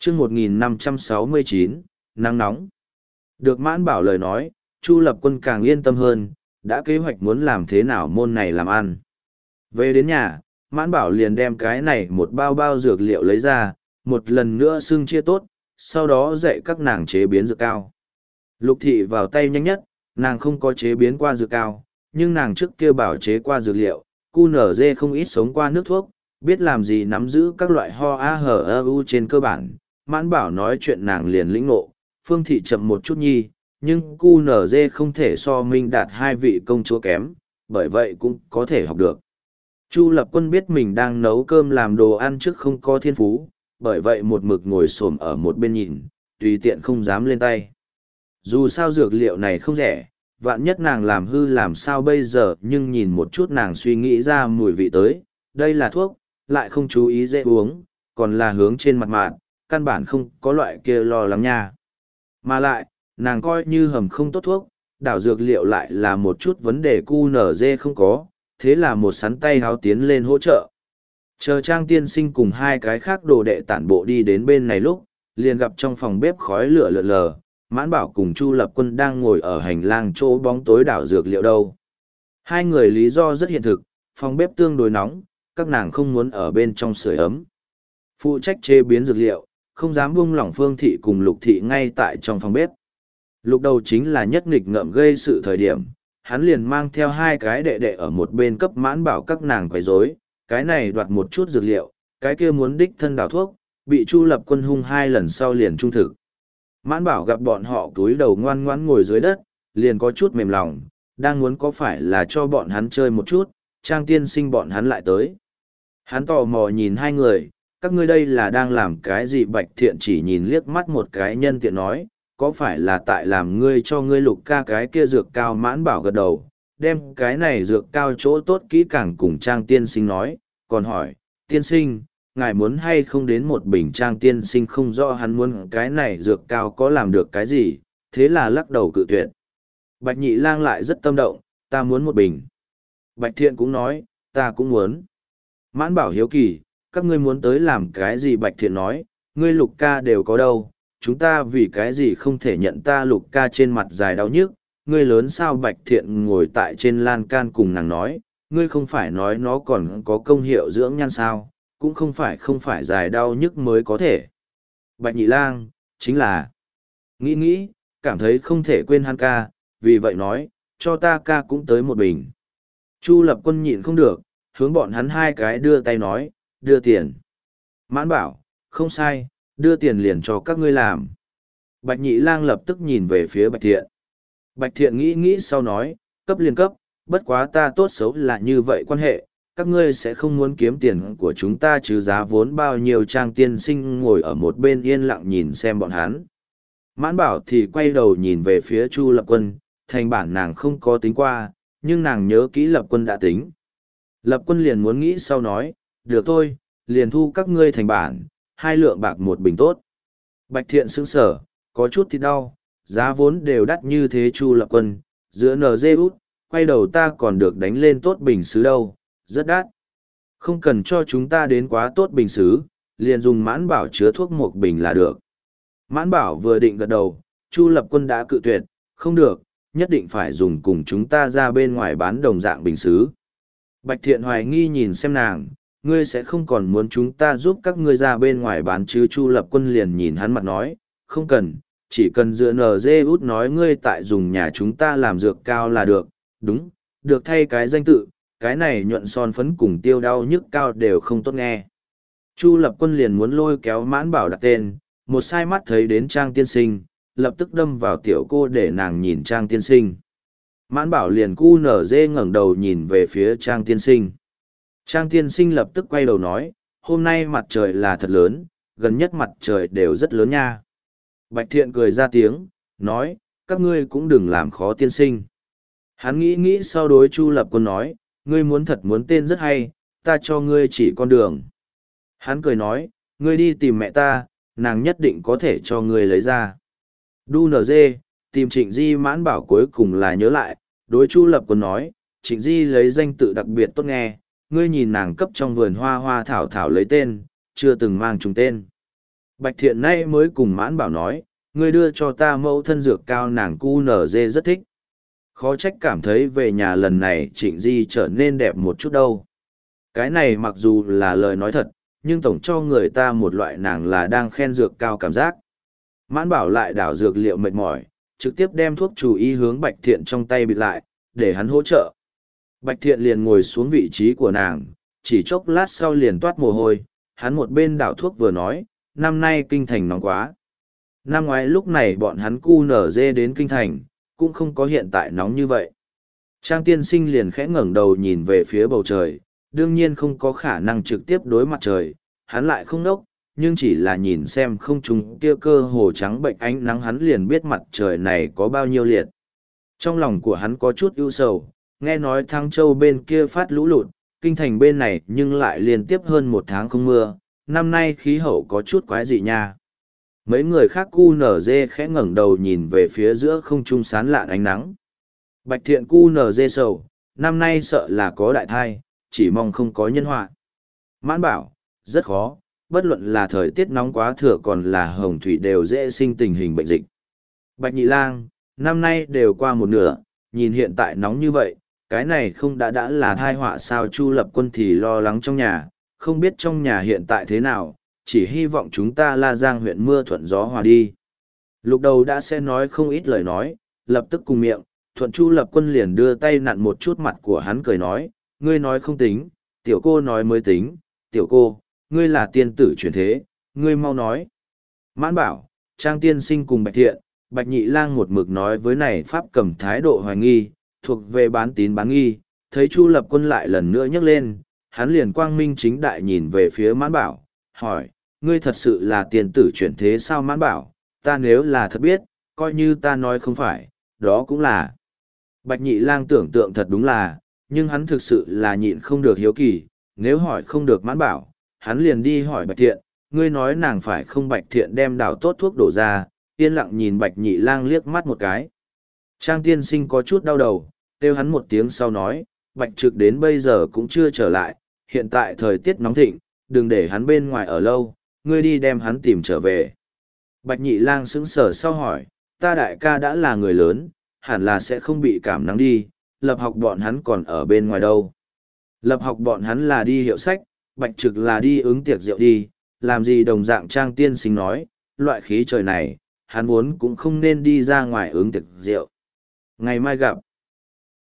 chương 1569, nắng nóng. Được Mãn Bảo lời nói, Chu Lập Quân càng yên tâm hơn, đã kế hoạch muốn làm thế nào môn này làm ăn. Về đến nhà, Mãn Bảo liền đem cái này một bao bao dược liệu lấy ra, một lần nữa xưng chia tốt, sau đó dạy các nàng chế biến dược cao. Lục thị vào tay nhanh nhất, nàng không có chế biến qua dược cao, nhưng nàng trước kia bảo chế qua dược liệu, cu nở dê không ít sống qua nước thuốc, biết làm gì nắm giữ các loại ho a hở ơ u trên cơ bản. Mãn Bảo nói chuyện nàng liền lĩnh ngộ, Phương thị chậm một chút nhi, nhưng cu nở dê không thể so Minh Đạt hai vị công chúa kém, bởi vậy cũng có thể học được. Chu Lập Quân biết mình đang nấu cơm làm đồ ăn trước không có thiên phú, bởi vậy một mực ngồi xổm ở một bên nhìn, tùy tiện không dám lên tay. Dù sao dược liệu này không rẻ, vạn nhất nàng làm hư làm sao bây giờ, nhưng nhìn một chút nàng suy nghĩ ra mùi vị tới, đây là thuốc, lại không chú ý dễ uống, còn là hướng trên mặt mạn, căn bản không có loại kia lo lắng nha. Mà lại, nàng coi như hầm không tốt thuốc, đảo dược liệu lại là một chút vấn đề cu nở dê không có, thế là một sắn tay háo tiến lên hỗ trợ. Chờ Trang tiên sinh cùng hai cái khác đồ đệ tản bộ đi đến bên này lúc, liền gặp trong phòng bếp khói lửa lượn lờ, Mãn Bảo cùng Chu Lập Quân đang ngồi ở hành lang chỗ bóng tối đảo dược liệu đâu. Hai người lý do rất hiện thực, phòng bếp tương đối nóng, các nàng không muốn ở bên trong sưởi ấm. Phụ trách chế biến dược liệu, không dám buông lỏng Phương thị cùng Lục thị ngay tại trong phòng bếp. Lục đầu chính là nhất nghịch ngợm gây sự thời điểm, hắn liền mang theo hai cái đệ đệ ở một bên cấp Mãn Bảo các nàng quấy rối, cái này đoạt một chút dược liệu, cái kia muốn đích thân đào thuốc, bị Chu Lập Quân hung hai lần sau liền trung thực. Mãn Bảo gặp bọn họ cúi đầu ngoan ngoãn ngồi dưới đất, liền có chút mềm lòng, đang muốn có phải là cho bọn hắn chơi một chút, Trang tiên sinh bọn hắn lại tới. Hắn tò mò nhìn hai người, các ngươi đây là đang làm cái gì? Bạch Thiện chỉ nhìn liếc mắt một cái nhân tiện nói, có phải là tại làm ngươi cho ngươi Lục ca cái kia dược cao? Mãn Bảo gật đầu, đem cái này dược cao chỗ tốt kỹ càng cùng Trang tiên sinh nói, còn hỏi, tiên sinh, ngài muốn hay không đến một bình? Trang tiên sinh không rõ hắn muốn cái này dược cao có làm được cái gì, thế là lắc đầu cự tuyệt. Bạch Nhị Lang lại rất tâm động, ta muốn một bình. Bạch Thiện cũng nói, ta cũng muốn. Mãn Bảo hiếu kỳ, các ngươi muốn tới làm cái gì? Bạch Thiện nói, ngươi Lục ca đều có đâu, chúng ta vì cái gì không thể nhận ta Lục ca? Trên mặt dài đau nhức, ngươi lớn sao? Bạch Thiện ngồi tại trên lan can cùng nàng nói, ngươi không phải nói nó còn có công hiệu dưỡng nhan sao, cũng không phải dài đau nhức mới có thể. Bạch Nhị Lang, chính là, nghĩ, cảm thấy không thể quên hắn ca, vì vậy nói, cho ta ca cũng tới một bình. Chu Lập Quân nhịn không được, hướng bọn hắn hai cái đưa tay nói, đưa tiền. Mãn Bảo, không sai, đưa tiền liền cho các ngươi làm. Bạch Nhị Lang lập tức nhìn về phía Bạch Thiện. Bạch Thiện nghĩ sau nói, cấp liền cấp, bất quá ta tốt xấu là như vậy quan hệ, các ngươi sẽ không muốn kiếm tiền của chúng ta chứ? Giá vốn bao nhiêu? Trang tiên sinh ngồi ở một bên yên lặng nhìn xem bọn hắn. Mãn Bảo thì quay đầu nhìn về phía Chu Lập Quân, thành bản nàng không có tính qua, nhưng nàng nhớ kỹ Lập Quân đã tính. Lập Quân liền muốn nghĩ sau nói, được thôi, liền thu các ngươi thành bản, 2 lượng bạc một bình tốt. Bạch Thiện sững sờ, có chút thì đau, giá vốn đều đắt như thế. Chu Lập Quân, giữa NG út, quay đầu ta còn được đánh lên tốt bình xứ đâu, rất đắt. Không cần cho chúng ta đến quá tốt bình xứ, liền dùng Mãn Bảo chứa thuốc một bình là được. Mãn Bảo vừa định gật đầu, Chu Lập Quân đã cự tuyệt, không được, nhất định phải dùng cùng chúng ta ra bên ngoài bán đồng dạng bình xứ. Bạch Thiện hoài nghi nhìn xem nàng, ngươi sẽ không còn muốn chúng ta giúp các ngươi ra bên ngoài bán chứ? Chu Lập Quân liền nhìn hắn mặt nói, không cần, chỉ cần dựa NG út nói ngươi tại dùng nhà chúng ta làm dược cao là được, đúng, được thay cái danh tự, cái này nhuận son phấn cùng tiêu đau nhức cao đều không tốt nghe. Chu Lập Quân liền muốn lôi kéo Mãn Bảo đặt tên, một sai mắt thấy đến Trang tiên sinh, lập tức đâm vào tiểu cô để nàng nhìn Trang tiên sinh. Mãn Bảo liền cu nở dê ngẩng đầu nhìn về phía Trang tiên sinh. Trang tiên sinh lập tức quay đầu nói, hôm nay mặt trời là thật lớn, gần nhất mặt trời đều rất lớn nha. Bạch Thiện cười ra tiếng, nói, các ngươi cũng đừng làm khó tiên sinh. Hắn nghĩ sau đối Chu Lập Quân nói, ngươi muốn thật muốn tên rất hay, ta cho ngươi chỉ con đường. Hắn cười nói, ngươi đi tìm mẹ ta, nàng nhất định có thể cho ngươi lấy ra. Đu nở dê, tìm Trịnh Di. Mãn Bảo cuối cùng là nhớ lại, đối Chu Lập Quân nói, Trịnh Di lấy danh tự đặc biệt tốt nghe, ngươi nhìn nàng cấp trong vườn hoa hoa thảo thảo lấy tên, chưa từng mang trùng tên. Bạch Thiện nay mới cùng Mãn Bảo nói, ngươi đưa cho ta mẫu thân dược cao nàng cu nở dê rất thích. Khó trách cảm thấy về nhà lần này Trịnh Di trở nên đẹp một chút đâu. Cái này mặc dù là lời nói thật, nhưng tổng cho người ta một loại nàng là đang khen dược cao cảm giác. Mãn Bảo lại đảo dược liệu mệt mỏi, trực tiếp đem thuốc chú ý hướng Bạch Thiện trong tay bịt lại, để hắn hỗ trợ. Bạch Thiện liền ngồi xuống vị trí của nàng, chỉ chốc lát sau liền toát mồ hôi, hắn một bên đảo thuốc vừa nói, năm nay kinh thành nóng quá. Năm ngoái lúc này bọn hắn cu nở dê đến kinh thành, cũng không có hiện tại nóng như vậy. Trang tiên sinh liền khẽ ngẩng đầu nhìn về phía bầu trời, đương nhiên không có khả năng trực tiếp đối mặt trời, hắn lại không nốc, nhưng chỉ là nhìn xem không trung kia cơ hồ trắng bệnh ánh nắng hắn liền biết mặt trời này có bao nhiêu liệt. Trong lòng của hắn có chút ưu sầu, nghe nói Thăng Châu bên kia phát lũ lụt, kinh thành bên này nhưng lại liên tiếp hơn một tháng không mưa, năm nay khí hậu có chút quái dị nha. Mấy người khác cu nở dê khẽ ngẩng đầu nhìn về phía giữa không trung sán lạn ánh nắng. Bạch Thiện cu nở dê sầu, năm nay sợ là có đại thai, chỉ mong không có nhân họa. Mãn Bảo, rất khó, bất luận là thời tiết nóng quá thừa còn là hồng thủy đều dễ sinh tình hình bệnh dịch. Bạch Nhị Lang, năm nay đều qua một nửa, nhìn hiện tại nóng như vậy, cái này không đã là thai họa sao? Chu Lập Quân thì lo lắng trong nhà, không biết trong nhà hiện tại thế nào, chỉ hy vọng chúng ta La Giang huyện mưa thuận gió hòa đi. Lục Đầu đã sẽ nói không ít lời nói, lập tức cùng miệng, thuận Chu Lập Quân liền đưa tay nặn một chút mặt của hắn cười nói, ngươi nói không tính, tiểu cô nói mới tính, tiểu cô, ngươi là tiên tử chuyển thế, ngươi mau nói. Mãn Bảo, Trang tiên sinh cùng Bạch Thiện, Bạch Nhị Lang một mực nói với này pháp cầm thái độ hoài nghi, thuộc về bán tín bán nghi, thấy Chu Lập Quân lại lần nữa nhấc lên, hắn liền quang minh chính đại nhìn về phía Mãn Bảo, hỏi, ngươi thật sự là tiên tử chuyển thế sao? Mãn Bảo, ta nếu là thật biết, coi như ta nói không phải, đó cũng là. Bạch Nhị Lang tưởng tượng thật đúng là, nhưng hắn thực sự là nhịn không được hiếu kỳ, nếu hỏi không được Mãn Bảo, hắn liền đi hỏi Bạch Thiện, ngươi nói nàng phải không? Bạch Thiện đem đảo tốt thuốc đổ ra, yên lặng nhìn Bạch Nhị Lang liếc mắt một cái. Trang tiên sinh có chút đau đầu, kêu hắn một tiếng sau nói, Bạch Trực đến bây giờ cũng chưa trở lại, hiện tại thời tiết nóng thịnh, đừng để hắn bên ngoài ở lâu, ngươi đi đem hắn tìm trở về. Bạch Nhị Lang sững sờ sau hỏi, ta đại ca đã là người lớn, hẳn là sẽ không bị cảm nắng đi, Lập Học bọn hắn còn ở bên ngoài đâu. Lập Học bọn hắn là đi hiệu sách, Bạch Trực là đi ứng tiệc rượu đi, làm gì đồng dạng? Trang tiên sinh nói, loại khí trời này, hắn vốn cũng không nên đi ra ngoài ứng tiệc rượu. Ngày mai gặp.